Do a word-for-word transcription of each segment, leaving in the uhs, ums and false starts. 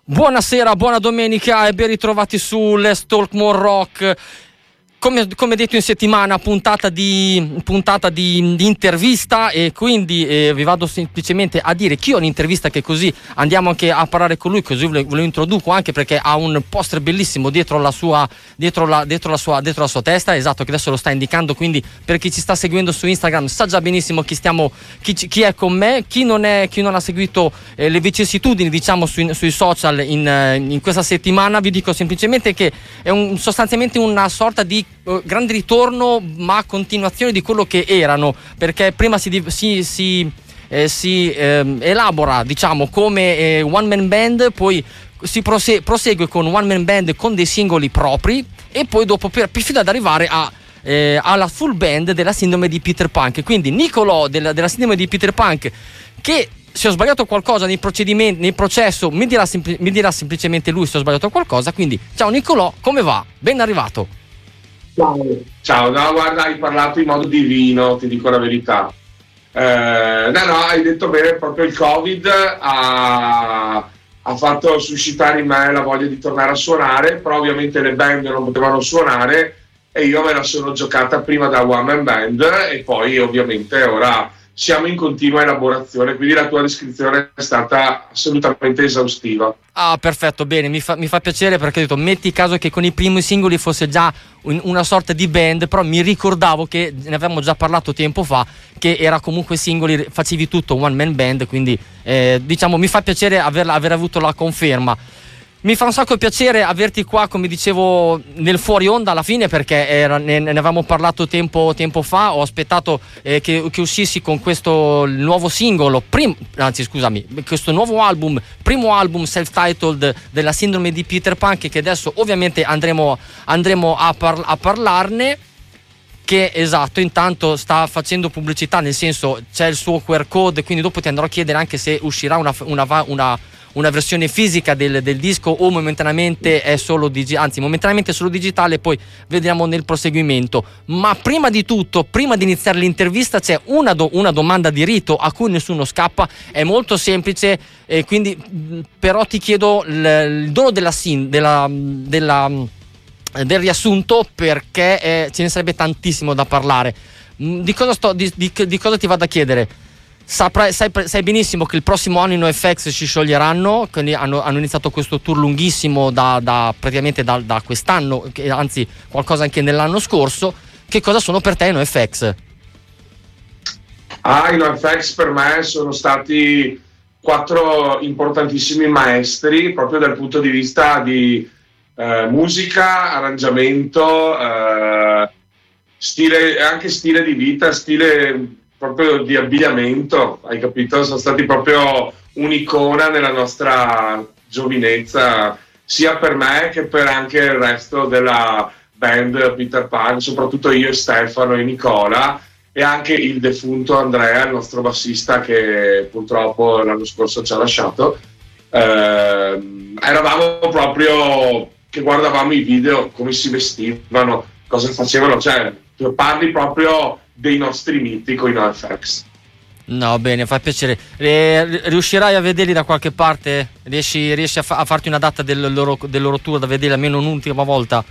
Buonasera, buona domenica e ben ritrovati su Let's Talk More Rock. Come, come detto in settimana, puntata di, puntata di, di intervista, e quindi eh, vi vado semplicemente a dire che io ho un'intervista, che così andiamo anche a parlare con lui, così ve lo introduco anche perché ha un poster bellissimo dietro la sua, dietro la, dietro la sua, dietro la sua testa, esatto, che adesso lo sta indicando, quindi per chi ci sta seguendo su Instagram sa già benissimo chi, stiamo, chi, chi è con me, chi non, è, chi non ha seguito eh, le vicissitudini diciamo sui, sui social in, in questa settimana. Vi dico semplicemente che è un, sostanzialmente una sorta di grande ritorno ma continuazione di quello che erano, perché prima si, si, si, eh, si eh, elabora diciamo come eh, one man band, poi si prose- prosegue con one man band con dei singoli propri, e poi dopo per, per fino ad arrivare a eh, alla full band della sindrome di Peter Punk. Quindi Nicolò della, della sindrome di Peter Punk, che se ho sbagliato qualcosa nei procedimenti, nel processo mi dirà, sempl- mi dirà semplicemente lui se ho sbagliato qualcosa. Quindi ciao Nicolò, come va? Ben arrivato. Ciao. Ciao, no, guarda, hai parlato in modo divino, ti dico la verità. Eh, no, no, hai detto bene, proprio il Covid ha, ha fatto suscitare in me la voglia di tornare a suonare, però ovviamente le band non potevano suonare e io me la sono giocata prima da one man band e poi ovviamente ora siamo in continua elaborazione, quindi la tua descrizione è stata assolutamente esaustiva. Ah, perfetto, bene, mi fa, mi fa piacere, perché ho detto metti caso che con i primi singoli fosse già un, una sorta di band, però mi ricordavo che ne avevamo già parlato tempo fa, che era comunque singoli, facevi tutto one man band, quindi eh, diciamo mi fa piacere aver, aver avuto la conferma. Mi fa un sacco piacere averti qua, come dicevo, nel fuori onda alla fine, perché era, ne, ne avevamo parlato tempo, tempo fa. Ho aspettato eh, che, che uscissi con questo nuovo singolo, prim, anzi scusami, questo nuovo album, primo album self-titled della sindrome di Peter Punk, che adesso ovviamente andremo, andremo a, par, a parlarne. Che esatto, intanto sta facendo pubblicità, nel senso c'è il suo Q R code, quindi dopo ti andrò a chiedere anche se uscirà una, una, una una versione fisica del, del disco o momentaneamente è solo digi- anzi momentaneamente è solo digitale, poi vedremo nel proseguimento. Ma prima di tutto, prima di iniziare l'intervista, c'è una, do- una domanda di rito a cui nessuno scappa, è molto semplice, e quindi però ti chiedo l- il dono della, sin- della, della del riassunto, perché eh, ce ne sarebbe tantissimo da parlare. Di cosa, sto, di, di, di cosa ti vado a chiedere? Saprai, sai, sai benissimo che il prossimo anno i NoFX si scioglieranno, quindi hanno, hanno iniziato questo tour lunghissimo da, da praticamente da, da quest'anno, che, anzi qualcosa anche nell'anno scorso. Che cosa sono per te i NoFX? Ah, i NoFX per me sono stati quattro importantissimi maestri proprio dal punto di vista di eh, musica, arrangiamento, eh, stile, anche stile di vita, stile proprio di abbigliamento, hai capito? Sono stati proprio un'icona nella nostra giovinezza, sia per me che per anche il resto della band Peter Pan, soprattutto io e Stefano e Nicola, e anche il defunto Andrea, il nostro bassista, che purtroppo l'anno scorso ci ha lasciato. Eh, eravamo proprio che guardavamo i video, come si vestivano, cosa facevano, cioè parli proprio dei nostri miti con i NoFX. No, bene, fa piacere. Eh, riuscirai a vederli da qualche parte? Riesci, riesci a, fa- a farti una data del loro, del loro tour da vedere almeno un'ultima volta?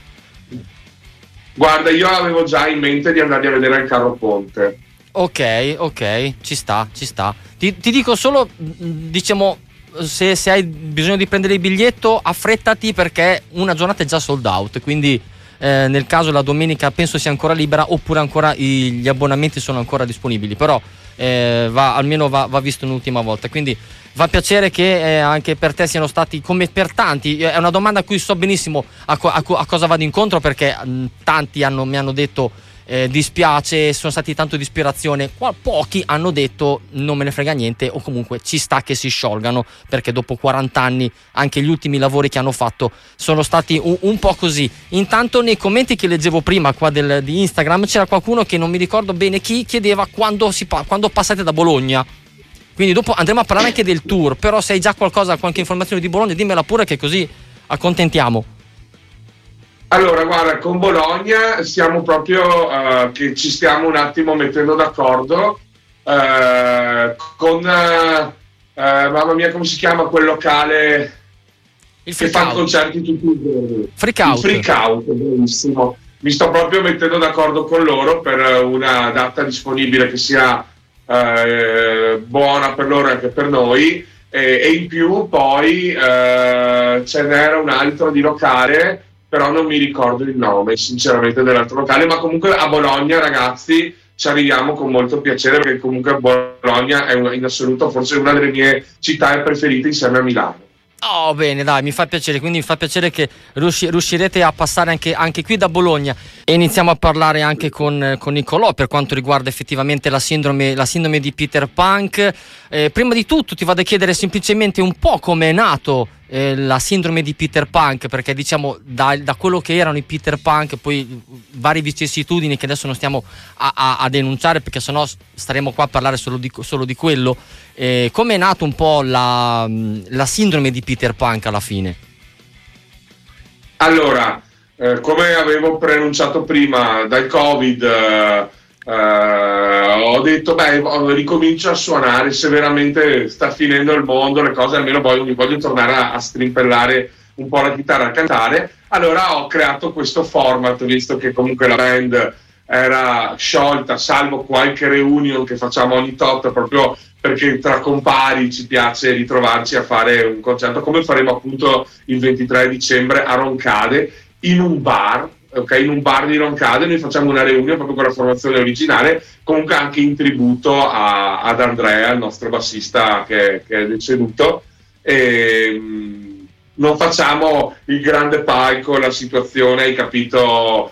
Guarda, io avevo già in mente di andarli a vedere al Carro Ponte. Ok, ok, ci sta, ci sta. Ti, ti dico solo, diciamo, se, se hai bisogno di prendere il biglietto, affrettati, perché una giornata è già sold out, quindi eh, nel caso la domenica penso sia ancora libera, oppure ancora i, gli abbonamenti sono ancora disponibili, però eh, va, almeno va, va visto un'ultima volta, quindi fa piacere che eh, anche per te siano stati, come per tanti, è una domanda a cui so benissimo a, co- a, co- a cosa vado incontro, perché mh, tanti hanno, mi hanno detto eh, dispiace, sono stati tanto di ispirazione. Qua, pochi hanno detto non me ne frega niente, o comunque ci sta che si sciolgano, perché dopo quaranta anni anche gli ultimi lavori che hanno fatto sono stati un, un po' così. Intanto nei commenti che leggevo prima qua del, di Instagram c'era qualcuno che non mi ricordo bene chi chiedeva quando, si pa- quando passate da Bologna. Quindi dopo andremo a parlare anche del tour, però se hai già qualcosa, qualche informazione di Bologna, dimmela pure, che così accontentiamo. Allora, guarda, con Bologna siamo proprio uh, che ci stiamo un attimo mettendo d'accordo uh, con uh, uh, mamma mia, come si chiama quel locale Il che fa concerti tutti i giorni. Freak Out. Il Freak Out, bellissimo. Mi sto proprio mettendo d'accordo con loro per una data disponibile che sia eh, buona per loro e anche per noi, e, e in più poi eh, ce n'era un altro di locale, però non mi ricordo il nome sinceramente dell'altro locale, ma comunque a Bologna, ragazzi, ci arriviamo con molto piacere, perché comunque Bologna è una, in assoluto forse una delle mie città preferite insieme a Milano. Oh, bene, dai, mi fa piacere, quindi mi fa piacere che riusci- riuscirete a passare anche, anche qui da Bologna, e iniziamo a parlare anche con, con Nicolò per quanto riguarda effettivamente la sindrome, la sindrome di Peter Punk. Eh, prima di tutto ti vado a chiedere semplicemente un po' come è nato eh, la sindrome di Peter Punk, perché diciamo da, da quello che erano i Peter Punk, poi varie vicissitudini che adesso non stiamo a, a, a denunciare, perché sennò staremo qua a parlare solo di, solo di quello. Eh, come è nato un po' la, la sindrome di Peter Punk alla fine? Allora, eh, come avevo preannunciato prima, dal Covid eh, eh, ho detto, beh, ricomincio a suonare, se veramente sta finendo il mondo, le cose, almeno voglio, mi voglio tornare a, a strimpellare un po' la chitarra, a cantare. Allora ho creato questo format, visto che comunque la band era sciolta, salvo qualche reunion che facciamo ogni tot, proprio perché tra compari ci piace ritrovarci a fare un concerto, come faremo appunto il ventitré dicembre a Roncade, in un bar, ok, in un bar di Roncade. Noi facciamo una reunion proprio con la formazione originale, comunque anche in tributo a, ad Andrea, il nostro bassista che, che è deceduto. E, mh, non facciamo il grande palco, la situazione, hai capito,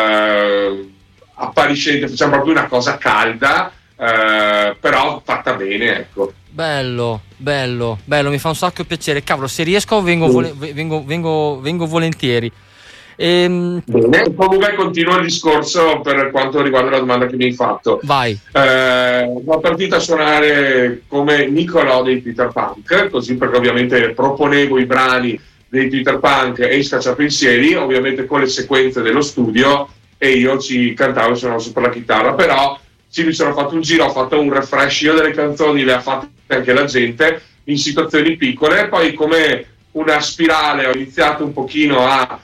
eh, appariscente, facciamo proprio una cosa calda, eh, però fatta bene, ecco. Bello, bello, bello, mi fa un sacco piacere. Cavolo, se riesco vengo, vole- vengo, vengo, vengo volentieri. Ehm... Bene, comunque continuo il discorso per quanto riguarda la domanda che mi hai fatto. Vai. Eh, ho partito a suonare come Nicolò dei Peter Punk, così, perché ovviamente proponevo i brani dei Peter Punk e i Scacciapensieri, ovviamente con le sequenze dello studio, e io ci cantavo e suonavo sopra la chitarra. Però sì, mi sono fatto un giro, ho fatto un refresh io delle canzoni, le ha fatte anche la gente in situazioni piccole, e poi come una spirale ho iniziato un pochino a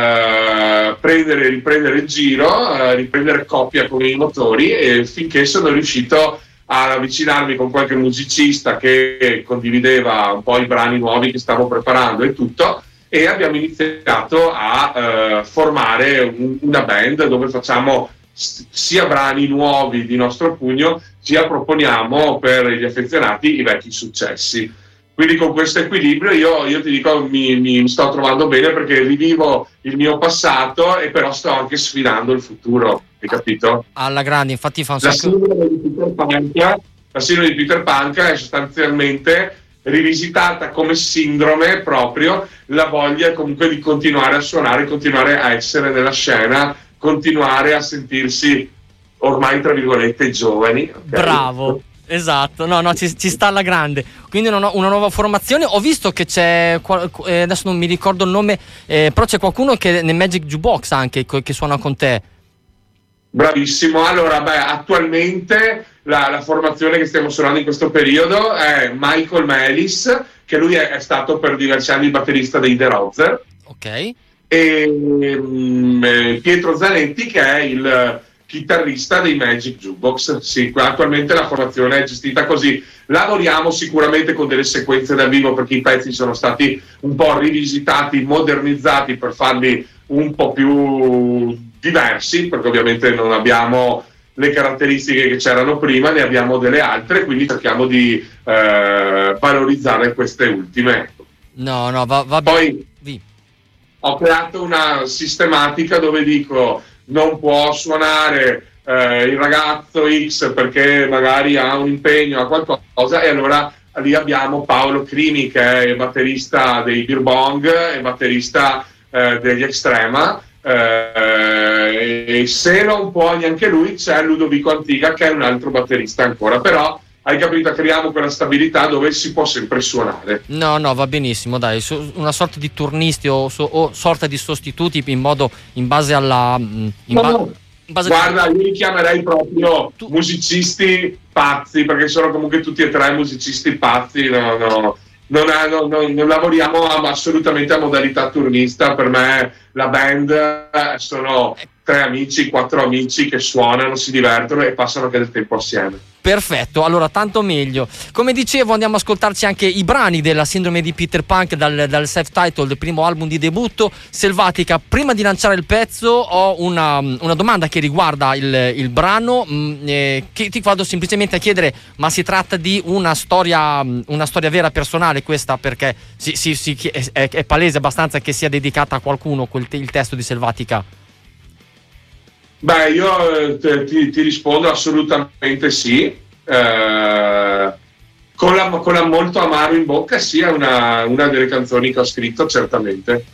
Uh, prendere, riprendere il giro, uh, riprendere coppia con i motori, e finché sono riuscito ad avvicinarmi con qualche musicista che condivideva un po' i brani nuovi che stavo preparando e tutto, e abbiamo iniziato a uh, formare un, una band dove facciamo s- sia brani nuovi di nostro pugno, sia proponiamo per gli affezionati i vecchi successi. Quindi con questo equilibrio io, io ti dico, mi, mi sto trovando bene, perché rivivo il mio passato e però sto anche sfidando il futuro, hai capito? Alla grande, infatti fa un La sacco... sindrome di Peter Punk, la sindrome di Peter Punk è sostanzialmente rivisitata come sindrome, proprio la voglia comunque di continuare a suonare, continuare a essere nella scena, continuare a sentirsi ormai tra virgolette giovani. Okay? Bravo. Esatto, no, no, ci, ci sta alla grande. Quindi una, una nuova formazione. Ho visto che c'è, eh, adesso non mi ricordo il nome, eh, però c'è qualcuno che nel Magic Jukebox anche che suona con te. Bravissimo. Allora, beh, attualmente la, la formazione che stiamo suonando in questo periodo è Michael Melis, che lui è, è stato per diversi anni il batterista dei The Rozer. Ok. E um, Pietro Zanetti, che è il chitarrista dei Magic Jukebox. Sì, attualmente la formazione è gestita così. Lavoriamo sicuramente con delle sequenze dal vivo, perché i pezzi sono stati un po' rivisitati, modernizzati per farli un po' più diversi, perché ovviamente non abbiamo le caratteristiche che c'erano prima, ne abbiamo delle altre, quindi cerchiamo di eh, valorizzare queste ultime. No, no, va, va Poi bene. Ho creato una sistematica dove dico: non può suonare eh, il ragazzo X perché magari ha un impegno, ha qualcosa, e allora lì abbiamo Paolo Crimi, che è il batterista dei Beer Bong e batterista eh, degli Extrema, eh, e se non può neanche lui c'è Ludovico Antiga, che è un altro batterista ancora. Però hai capito, creiamo quella stabilità dove si può sempre suonare. No, no, va benissimo, dai, una sorta di turnisti o, o sorta di sostituti in modo, in base alla... In no, ba- no. in base Guarda, io li chiamerei proprio tu... musicisti pazzi, perché sono comunque tutti e tre musicisti pazzi, no, no, non, ha, non, non, non lavoriamo a, assolutamente a modalità turnista. Per me la band eh, sono tre amici, quattro amici che suonano, si divertono e passano anche del tempo assieme. Perfetto, allora tanto meglio. Come dicevo, andiamo a ascoltarci anche i brani della Sindrome di Peter Punk dal, dal self-titled primo album di debutto, Selvatica. Prima di lanciare il pezzo ho una, una domanda che riguarda il, il brano, mh, eh, che ti vado semplicemente a chiedere: ma si tratta di una storia, una storia vera personale questa? Perché si, si, si, è, è palese abbastanza che sia dedicata a qualcuno quel te, il testo di Selvatica. Beh, io te, ti, ti rispondo assolutamente sì. Eh, con, la, con la molto amaro in bocca, sì, è una, una delle canzoni che ho scritto, certamente.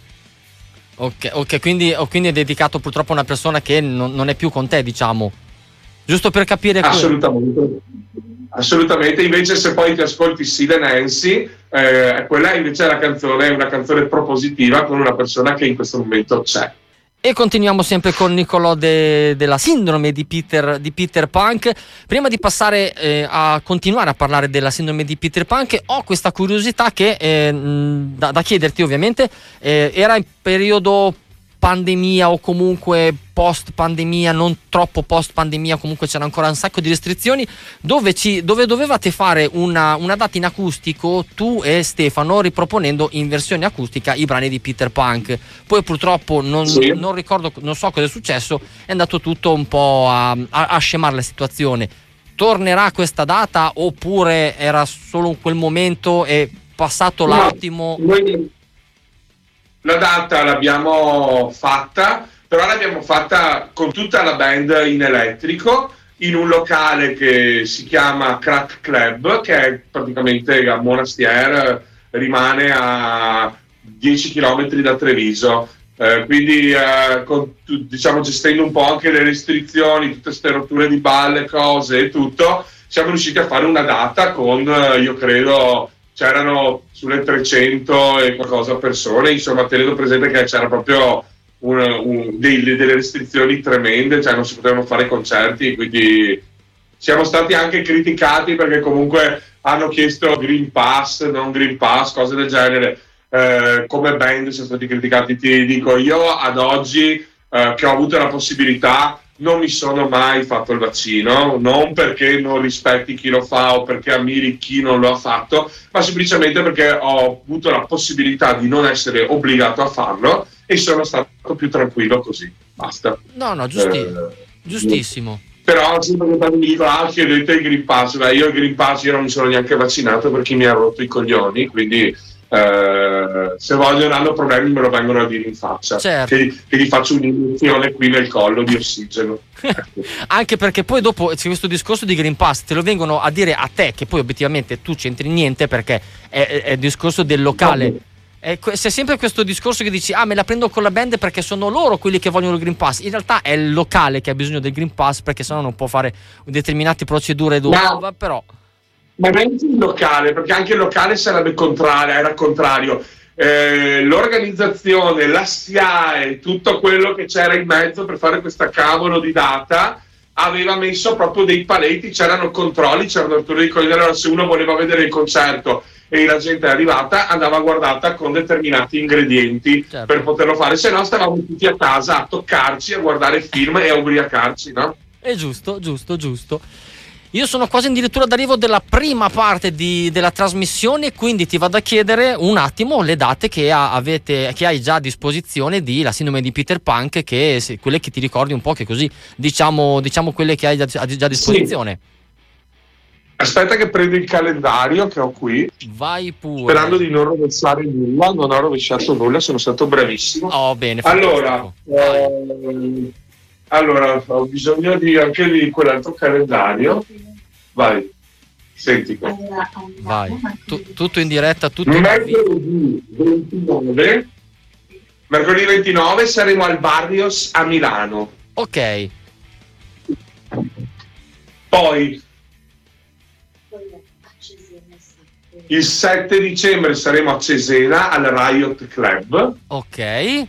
Ok, ok, quindi, quindi è dedicato purtroppo a una persona che non, non è più con te, diciamo. Giusto per capire. Assolutamente. Quello. Assolutamente. Invece, se poi ti ascolti Sid and Nancy, eh, quella invece è la canzone, è una canzone propositiva con una persona che in questo momento c'è. E continuiamo sempre con Nicolò de, della Sindrome di Peter, di Peter Punk. Prima di passare eh, a continuare a parlare della Sindrome di Peter Punk, ho questa curiosità che eh, da, da chiederti, ovviamente. Eh, era in periodo pandemia o comunque post pandemia, non troppo post pandemia, comunque c'era ancora un sacco di restrizioni, dove, ci, dove dovevate fare una, una data in acustico, tu e Stefano, riproponendo in versione acustica i brani di Peter Punk. Poi purtroppo non, sì. non ricordo, non so cosa è successo, è andato tutto un po' a, a, a scemare la situazione. Tornerà questa data oppure era solo in quel momento e passato no, l'attimo? Noi... La data l'abbiamo fatta, però l'abbiamo fatta con tutta la band in elettrico, in un locale che si chiama Crack Club, che è praticamente a Monastier, rimane a dieci chilometri da Treviso. Eh, quindi eh, con, diciamo, gestendo un po' anche le restrizioni, tutte queste rotture di balle, cose e tutto, siamo riusciti a fare una data con, io credo, c'erano sulle trecento e qualcosa persone, insomma, tenendo presente che c'era proprio un, un, dei, delle restrizioni tremende, cioè non si potevano fare concerti, quindi siamo stati anche criticati perché comunque hanno chiesto Green Pass, non Green Pass, cose del genere. Eh, come band siamo stati criticati. Ti dico, io ad oggi eh, che ho avuto la possibilità, non mi sono mai fatto il vaccino, non perché non rispetti chi lo fa o perché ammiri chi non lo ha fatto, ma semplicemente perché ho avuto la possibilità di non essere obbligato a farlo e sono stato più tranquillo così. Basta. No, no, giusti- eh, giustissimo. Però sempre che mi dicono, ah, chiedete il Green Pass, beh, io il Green Pass io non mi sono neanche vaccinato perché mi ha rotto i coglioni, quindi Uh, se vogliono, hanno problemi, me lo vengono a dire in faccia, certo. che, che gli faccio un'iniezione qui nel collo di ossigeno. Anche perché poi dopo c'è questo discorso di Green Pass, te lo vengono a dire a te, che poi obiettivamente tu c'entri niente, perché è, è, è il discorso del locale. È, c'è sempre questo discorso che dici, ah, me la prendo con la band perché sono loro quelli che vogliono il Green Pass. In realtà è il locale che ha bisogno del Green Pass, perché sennò non può fare determinate procedure dopo. No. Però ma non il locale, perché anche il locale sarebbe contrario, era contrario. Eh, l'organizzazione, la S I A E, tutto quello che c'era in mezzo per fare questa cavolo di data aveva messo proprio dei paletti, c'erano controlli, c'erano rotture di coglioni. Allora, se uno voleva vedere il concerto e la gente è arrivata, andava guardata con determinati ingredienti, certo, per poterlo fare, se no stavamo tutti a casa a toccarci, a guardare film e a ubriacarci, no? È giusto, giusto, giusto. Io sono quasi addirittura d'arrivo della prima parte di, della trasmissione, quindi ti vado a chiedere un attimo le date che ha, avete, che hai già a disposizione di La Sindrome di Peter Punk, che se, quelle che ti ricordi un po', che così diciamo, diciamo quelle che hai già, già a disposizione. Sì. Aspetta che prendo il calendario che ho qui. Vai pure. Sperando di non rovesciare nulla, non ho rovesciato nulla, sono stato bravissimo. Oh, bene. Allora, eh, allora ho bisogno di, anche di quell'altro calendario. Vai, senti qua. Vai, tu, tutto in diretta, tutto mercoledì ventinove, mercoledì ventinove saremo al Barrios a Milano. Ok. Poi il sette dicembre saremo a Cesena al Riot Club. Ok.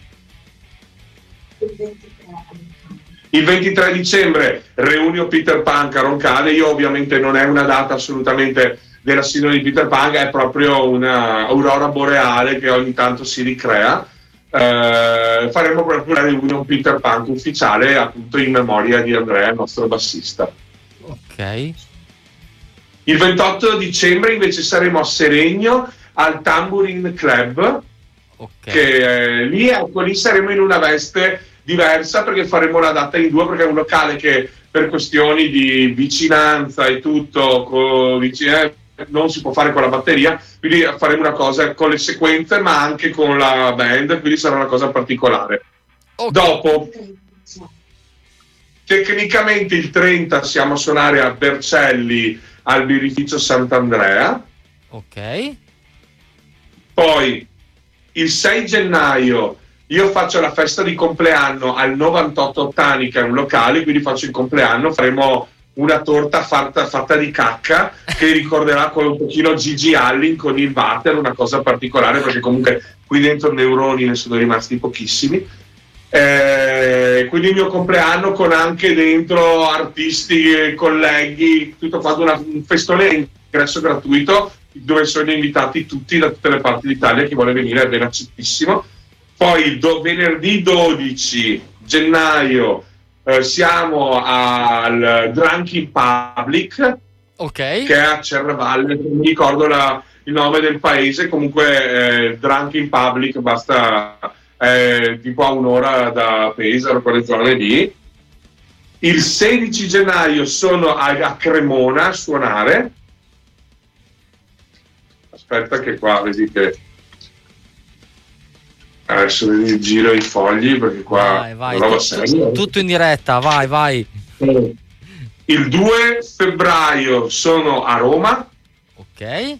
Il ventitré dicembre Reunio Peter Punk a Roncade. Io ovviamente non è una data assolutamente della sindrome di Peter Pan è proprio una aurora boreale che ogni tanto si ricrea. Eh, faremo proprio una reunion Peter Pan ufficiale, appunto in memoria di Andrea, il nostro bassista. Ok. Il ventotto dicembre invece saremo a Seregno al Tambourine Club, okay. che eh, lì, ecco, lì saremo in una veste diversa perché faremo la data in due, perché è un locale che per questioni di vicinanza e tutto con, vicine, non si può fare con la batteria, quindi faremo una cosa con le sequenze ma anche con la band, quindi sarà una cosa particolare. Okay. Dopo, tecnicamente il trenta siamo a suonare a Vercelli al birrificio Sant'Andrea. Ok. Poi il sei gennaio io faccio la festa di compleanno al novantotto Ottani, che è un locale, quindi faccio il compleanno, faremo una torta fatta, fatta di cacca che ricorderà un pochino Gigi Allin con il water, una cosa particolare perché comunque qui dentro neuroni ne sono rimasti pochissimi. Eh, quindi il mio compleanno con anche dentro artisti, colleghi, tutto fatto, una, un festone ingresso gratuito dove sono invitati tutti da tutte le parti d'Italia, chi vuole venire è ben accettissimo. Poi do, venerdì dodici gennaio eh, siamo al Drunk in Public, okay. che è a Cerravalle, non mi ricordo la, il nome del paese, comunque eh, Drunk in Public, basta eh, tipo a un'ora da Pesaro, quelle zone lì. Il sedici gennaio sono a, a Cremona a suonare. Aspetta che qua vedi che adesso vedi, giro i fogli perché qua vai, vai. Tutto, tutto, tutto in diretta, vai vai. Il due febbraio sono a Roma, ok,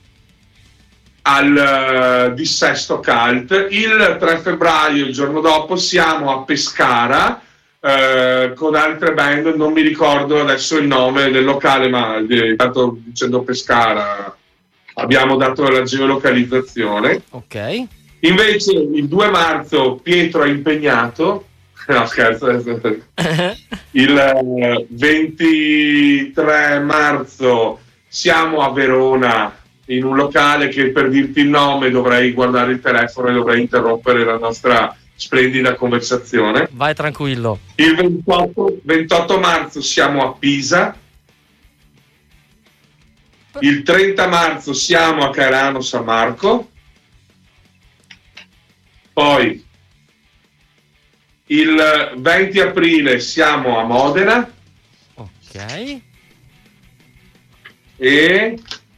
al uh, Dissesto Cult. Il tre febbraio, il giorno dopo, siamo a Pescara uh, con altre band, non mi ricordo adesso il nome del locale, ma intanto dicendo Pescara abbiamo dato la geolocalizzazione. Ok. Invece il due marzo Pietro è impegnato, no scherzo, il ventitré marzo siamo a Verona in un locale che, per dirti il nome, dovrei guardare il telefono e dovrei interrompere la nostra splendida conversazione. Vai tranquillo. Il ventotto, ventotto marzo siamo a Pisa. Il trenta marzo siamo a Cairano San Marco. Poi il venti aprile siamo a Modena. Ok. E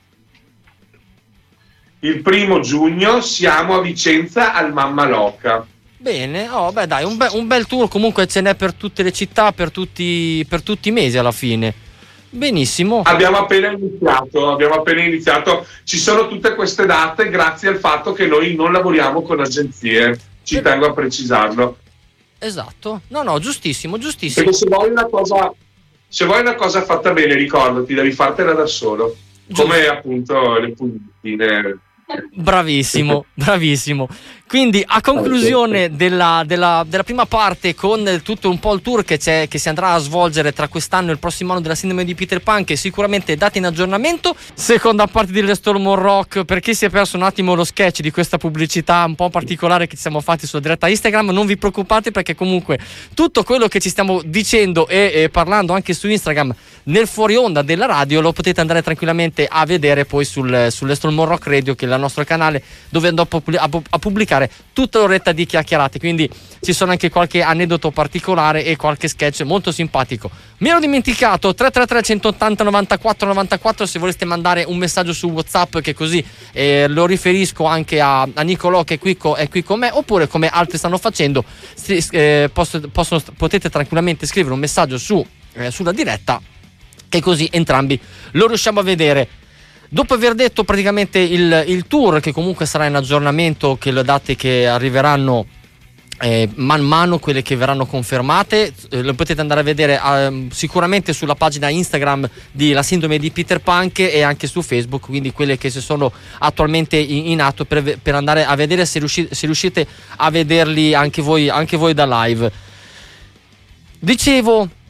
il primo giugno siamo a Vicenza al Mamma Loca. Bene, oh beh dai, un, be- un bel tour, comunque ce n'è per tutte le città, per tutti, per tutti i mesi alla fine. Benissimo. Abbiamo appena iniziato, abbiamo appena iniziato. Ci sono tutte queste date grazie al fatto che noi non lavoriamo con agenzie. Ci per... tengo a precisarlo. Esatto. No, no, giustissimo, giustissimo. Perché se vuoi una cosa, se vuoi una cosa fatta bene, ricordati, devi fartela da solo. Giusto. Come appunto le puntine. Bravissimo, bravissimo. Quindi a conclusione della, della, della prima parte, con tutto un po' il tour che, c'è, che si andrà a svolgere tra quest'anno e il prossimo anno della sindrome di Peter Pan, che sicuramente date in aggiornamento. Seconda parte di Storm on Rock, per chi si è perso un attimo lo sketch di questa pubblicità un po' particolare che ci siamo fatti sulla diretta Instagram, non vi preoccupate, perché comunque tutto quello che ci stiamo dicendo e, e parlando anche su Instagram nel fuori onda della radio lo potete andare tranquillamente a vedere poi sul, sulle Storm on Rock Radio, che è il nostro canale, dove andrò a, a pubblicare tutta l'oretta di chiacchierate, quindi ci sono anche qualche aneddoto particolare e qualche sketch molto simpatico. Mi ero dimenticato, tre tre tre centottanta novantaquattro novantaquattro, se voleste mandare un messaggio su WhatsApp, che così eh, lo riferisco anche a, a Nicolò, che è qui, co, è qui con me, oppure come altri stanno facendo, si, eh, posso, possono, potete tranquillamente scrivere un messaggio su, eh, sulla diretta, che così entrambi lo riusciamo a vedere. Dopo aver detto praticamente il, il tour, che comunque sarà in aggiornamento, che le date che arriveranno eh, man mano, quelle che verranno confermate, eh, lo potete andare a vedere eh, sicuramente sulla pagina Instagram di La Sindrome di Peter Pan e anche su Facebook, quindi quelle che si sono attualmente in, in atto, per, per andare a vedere se riuscite, se riuscite a vederli anche voi, anche voi da live. Dicevo,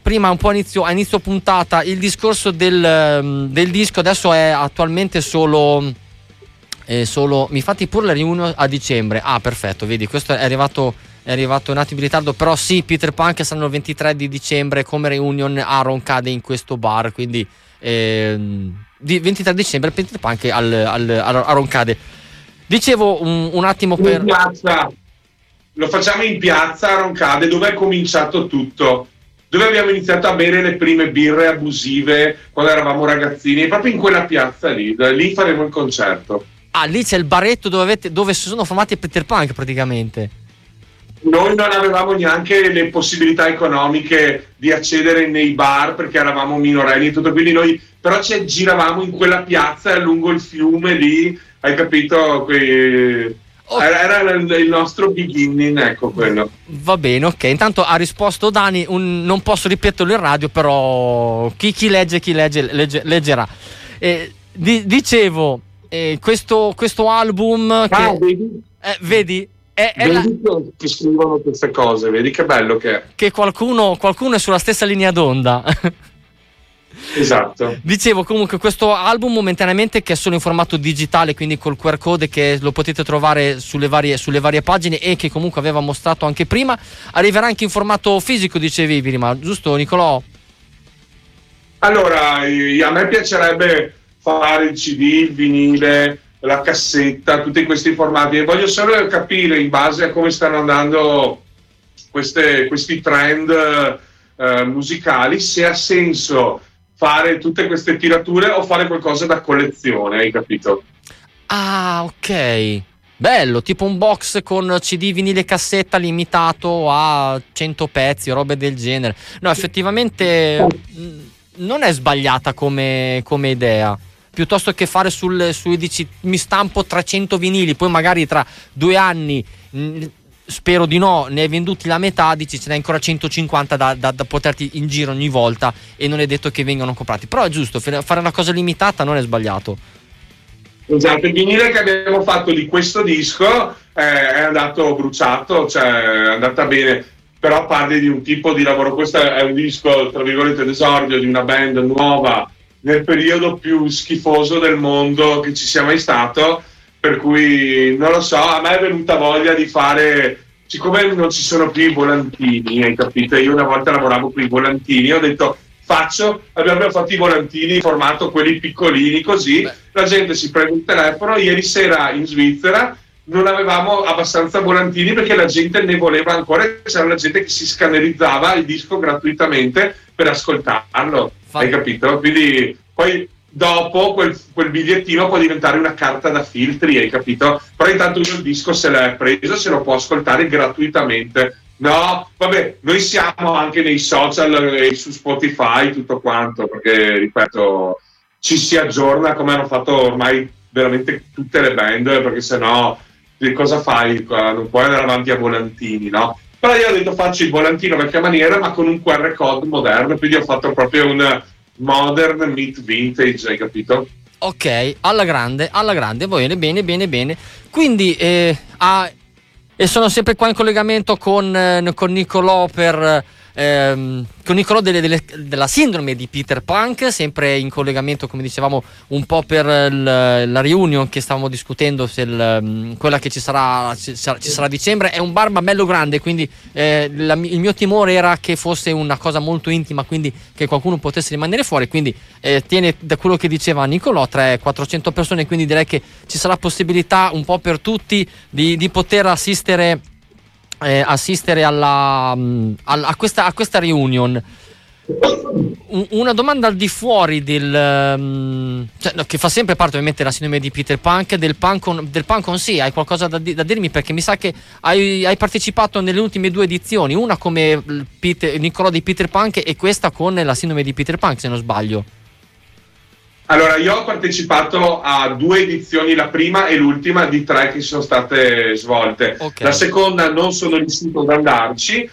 prima un po' a inizio, a inizio puntata il discorso del, del disco, adesso è attualmente solo, è solo mi fate pure la riunione a dicembre. Ah, perfetto, vedi, questo è arrivato, è arrivato un attimo in ritardo, però sì, Peter Punk saranno il ventitré di dicembre come reunion a Roncade in questo bar, quindi ehm, di ventitré dicembre Peter Punk al, al, a Roncade. Dicevo un, un attimo per... In piazza. Lo facciamo in piazza a Roncade, dove è cominciato tutto, dove abbiamo iniziato a bere le prime birre abusive quando eravamo ragazzini, e proprio in quella piazza lì, lì faremo il concerto. Ah, lì c'è il baretto dove, avete, dove si sono formati Peter Punk praticamente. Noi non avevamo neanche le possibilità economiche di accedere nei bar perché eravamo minorenni e tutto, quindi noi però ci giravamo in quella piazza lungo il fiume lì, hai capito? Que... Oh. Era il nostro beginning, ecco quello. Va bene, ok. Intanto ha risposto Dani, un, non posso ripeterlo in radio, però chi, chi legge, chi legge, legge leggerà. Eh, di, dicevo, eh, questo, questo album ah, che, vedi? Eh, vedi? È, è vedi la... che scrivono queste cose, vedi che bello che è. Che qualcuno, qualcuno è sulla stessa linea d'onda. Esatto. Dicevo comunque questo album momentaneamente che è solo in formato digitale, quindi col Q R code che lo potete trovare sulle varie, sulle varie pagine e che comunque aveva mostrato anche prima, arriverà anche in formato fisico, dicevi prima, giusto Nicolò? Allora, a me piacerebbe fare il C D, il vinile, la cassetta, tutti questi formati, e voglio solo capire in base a come stanno andando queste, questi trend eh, musicali se ha senso fare tutte queste tirature o fare qualcosa da collezione, hai capito? Ah, ok. Bello, tipo un box con C D, vinile, cassetta limitato a cento pezzi o robe del genere. No, effettivamente non è sbagliata come, come idea. Piuttosto che fare sul, su dici mi stampo trecento vinili, poi magari tra due anni mh, spero di no, ne hai venduti la metà, dici ce n'hai ancora centocinquanta da, da, da poterti in giro ogni volta e non è detto che vengano comprati, però è giusto, fare una cosa limitata non è sbagliato. Esatto, il vinile che abbiamo fatto di questo disco eh, è andato bruciato, cioè è andata bene, però parli di un tipo di lavoro, questo è un disco tra virgolette d'esordio di una band nuova nel periodo più schifoso del mondo che ci sia mai stato, per cui non lo so, a me è venuta voglia di fare, siccome non ci sono più i volantini, hai capito? Io una volta lavoravo con i volantini, ho detto faccio, abbiamo fatto i volantini in formato quelli piccolini così, beh, la gente si prende il telefono. Ieri sera in Svizzera non avevamo abbastanza volantini perché la gente ne voleva ancora, c'era la gente che si scannerizzava il disco gratuitamente per ascoltarlo, Fa- hai capito? Quindi poi dopo quel, quel bigliettino può diventare una carta da filtri, hai capito? Però intanto io il disco se l'è preso, se lo può ascoltare gratuitamente. No, vabbè, noi siamo anche nei social e su Spotify, tutto quanto, perché, ripeto, ci si aggiorna come hanno fatto ormai veramente tutte le band, perché sennò cosa fai? Non puoi andare avanti a volantini, no? Però io ho detto faccio il volantino vecchia maniera, ma con un Q R code moderno, quindi ho fatto proprio un modern meet vintage, hai capito? Ok, alla grande, alla grande, bene, bene, bene, bene. Quindi, eh, a... e sono sempre qua in collegamento con, eh, con Nicolò per ehm, con Nicolò delle, delle, della sindrome di Peter Punk, sempre in collegamento come dicevamo un po' per il, la reunion che stavamo discutendo, se il, quella che ci sarà, ci sarà ci sarà a dicembre. È un bar ma bello grande, quindi eh, la, il mio timore era che fosse una cosa molto intima, quindi che qualcuno potesse rimanere fuori, quindi eh, tiene da quello che diceva Nicolò trecento quattrocento persone, quindi direi che ci sarà possibilità un po' per tutti di, di poter assistere Eh, assistere alla, alla, a, questa, a questa reunion. Una domanda al di fuori del um, cioè, no, che fa sempre parte ovviamente della sindrome di Peter Punk, del punk on, del punk on sì, hai qualcosa da, da dirmi, perché mi sa che hai, hai partecipato nelle ultime due edizioni, una come Peter, Nicolò di Peter Punk e questa con la sindrome di Peter Punk, se non sbaglio. Allora, io ho partecipato a due edizioni, la prima e l'ultima di tre che sono state svolte. Okay. La seconda non sono riuscito ad andarci.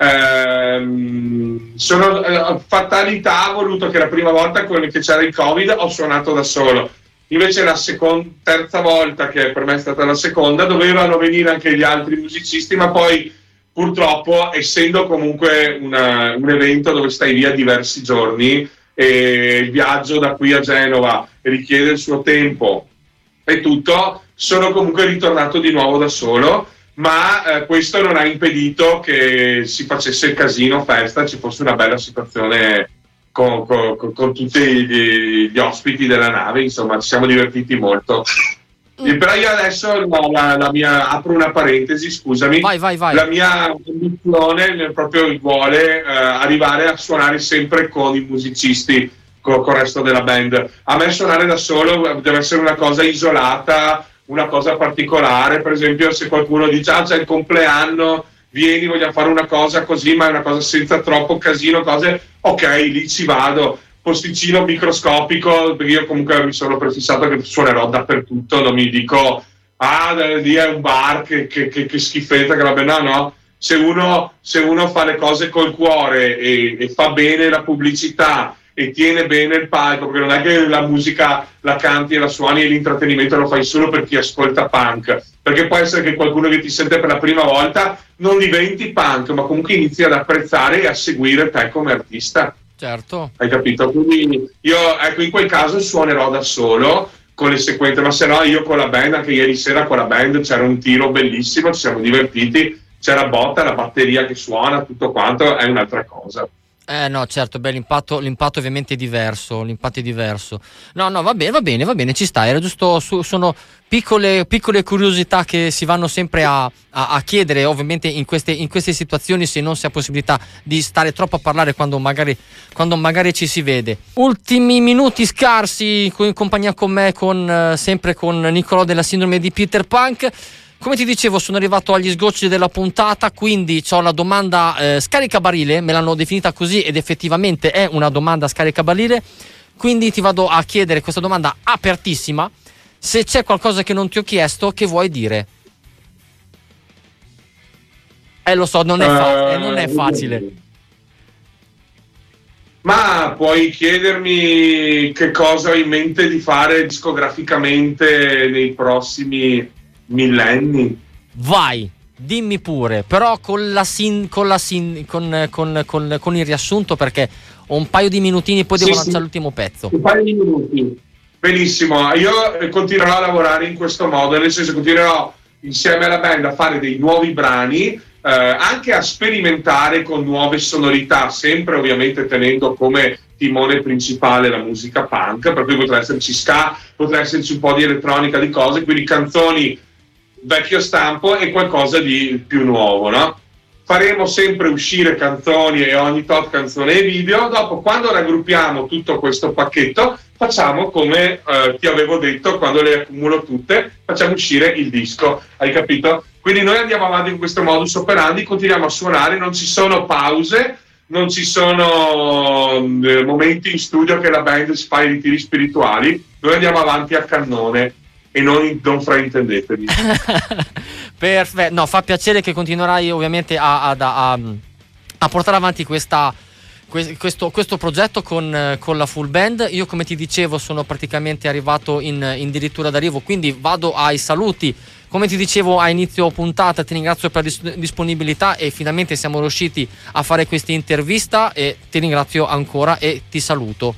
Ehm, sono, eh, fatalità, ha voluto che la prima volta che c'era il Covid ho suonato da solo. Invece la seconda, terza volta, che per me è stata la seconda, dovevano venire anche gli altri musicisti, ma poi purtroppo, essendo comunque una, un evento dove stai via diversi giorni e il viaggio da qui a Genova richiede il suo tempo e tutto, sono comunque ritornato di nuovo da solo, ma eh, questo non ha impedito che si facesse il casino festa, ci fosse una bella situazione con, con, con tutti gli, gli ospiti della nave, insomma ci siamo divertiti molto. E però io adesso la, la, la mia, apro una parentesi, scusami, vai, vai, vai. La mia ambizione proprio vuole eh, arrivare a suonare sempre con i musicisti, con, con il resto della band. A me suonare da solo deve essere una cosa isolata, una cosa particolare. Per esempio, se qualcuno dice ah c'è il compleanno, vieni, vogliamo fare una cosa così, ma è una cosa senza troppo casino, cose, ok, lì ci vado. Posticino microscopico, perché io comunque mi sono prefissato che suonerò dappertutto, non mi dico ah lì è un bar che, che, che, che schifezza, che vabbè, no no, se uno, se uno fa le cose col cuore e, e fa bene la pubblicità e tiene bene il palco, perché non è che la musica la canti e la suoni e l'intrattenimento lo fai solo per chi ascolta punk, perché può essere che qualcuno che ti sente per la prima volta non diventi punk, ma comunque inizi ad apprezzare e a seguire te come artista. Certo. Hai capito? Quindi io, ecco, in quel caso suonerò da solo con le sequenze, ma se no io con la band, anche ieri sera con la band c'era un tiro bellissimo, ci siamo divertiti, c'era botta, la batteria che suona, tutto quanto, è un'altra cosa. Eh no, certo, beh, l'impatto, l'impatto ovviamente è diverso, l'impatto è diverso. No, no, va bene, va bene, va bene, ci sta, era giusto, su, sono piccole, piccole curiosità che si vanno sempre a, a, a chiedere, ovviamente in queste, in queste situazioni, se non si ha possibilità di stare troppo a parlare quando magari, quando magari ci si vede. Ultimi minuti scarsi in compagnia con me, con, eh, sempre con Nicolò della Sindrome di Peter Punk. Come ti dicevo, sono arrivato agli sgocci della puntata, quindi ho la domanda eh, scaricabarile, me l'hanno definita così ed effettivamente è una domanda scaricabarile, quindi ti vado a chiedere questa domanda apertissima, se c'è qualcosa che non ti ho chiesto, che vuoi dire? Eh lo so, non è, fa- uh, eh, non è facile. Ma puoi chiedermi che cosa ho in mente di fare discograficamente nei prossimi millenni? Vai, dimmi pure, però con la sin, con, la sin, con, con, con, con il riassunto, perché ho un paio di minutini, poi devo sì, lanciare sì. l'ultimo pezzo. Un paio di minuti. Benissimo, io continuerò a lavorare in questo modo, nel senso continuerò insieme alla band a fare dei nuovi brani, eh, anche a sperimentare con nuove sonorità, sempre ovviamente tenendo come timone principale la musica punk, per cui potrà esserci ska, potrà esserci un po' di elettronica, di cose, quindi canzoni vecchio stampo e qualcosa di più nuovo, no? Faremo sempre uscire canzoni e ogni tot canzone e video. Dopo, quando raggruppiamo tutto questo pacchetto, facciamo come eh, ti avevo detto, quando le accumulo tutte, facciamo uscire il disco, hai capito? Quindi noi andiamo avanti in questo modus operandi, continuiamo a suonare, non ci sono pause, non ci sono eh, momenti in studio che la band si fa i ritiri spirituali, noi andiamo avanti a cannone. E non, non fraintendetevi. Perfetto, no, fa piacere che continuerai ovviamente a, a, a, a portare avanti questa, questo, questo progetto con, con la full band. Io, come ti dicevo, sono praticamente arrivato in, in dirittura d'arrivo, quindi vado ai saluti. Come ti dicevo a inizio puntata, ti ringrazio per la dis- disponibilità e finalmente siamo riusciti a fare questa intervista e ti ringrazio ancora e ti saluto.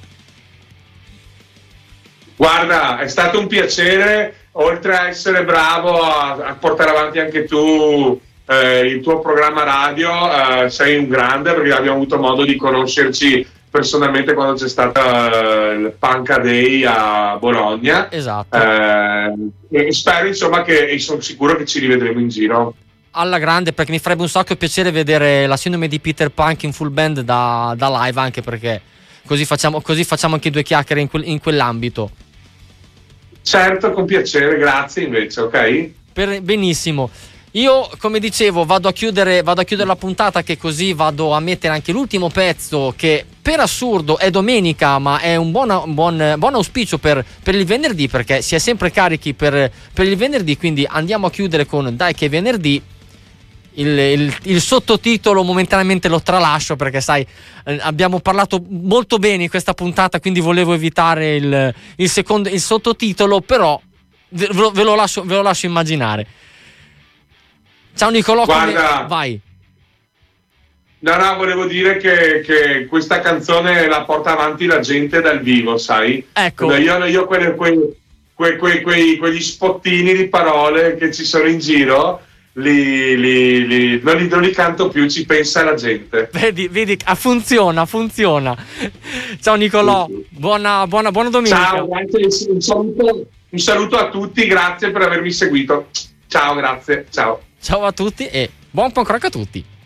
Guarda, è stato un piacere, oltre a essere bravo a, a portare avanti anche tu eh, il tuo programma radio, eh, sei un grande, perché abbiamo avuto modo di conoscerci personalmente quando c'è stata uh, il Punk Day a Bologna. Esatto. Eh, e spero insomma che, e sono sicuro che ci rivedremo in giro. Alla grande, perché mi farebbe un sacco piacere vedere la Sindrome di Peter Punk in full band da, da live, anche perché così facciamo, così facciamo anche due chiacchiere in, quel, in quell'ambito. Certo, con piacere, grazie invece, ok? Per, benissimo. Io, come dicevo, vado a chiudere vado a chiudere la puntata, che così vado a mettere anche l'ultimo pezzo, che per assurdo è domenica, ma è un buon, un buon, buon auspicio per, per il venerdì, perché si è sempre carichi per, per il venerdì, quindi andiamo a chiudere con Dai che è venerdì. Il, il, il sottotitolo momentaneamente lo tralascio, perché sai, eh, abbiamo parlato molto bene in questa puntata, quindi volevo evitare il, il, secondo, il sottotitolo, però ve, ve, lo lascio, ve lo lascio immaginare. Ciao Nicolò, guarda, come... vai. No, no, volevo dire che, che questa canzone la porta avanti la gente dal vivo, sai? Ecco. Io, io quelle, quei, quei, quei, quei, quegli spottini di parole che ci sono in giro, li, li, li, non, li, non li canto più, ci pensa la gente. Vedi, vedi, ah, funziona, funziona. Ciao Nicolò, buona, buona, buona domenica. Ciao, grazie, un saluto, un saluto a tutti, grazie per avermi seguito. Ciao, grazie, ciao. Ciao a tutti e buon punk rock a tutti.